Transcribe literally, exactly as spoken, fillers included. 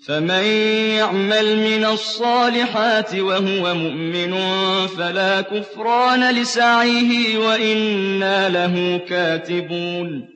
فمن يعمل من الصالحات وهو مؤمن فلا كفران لسعيه وإنا له كاتبون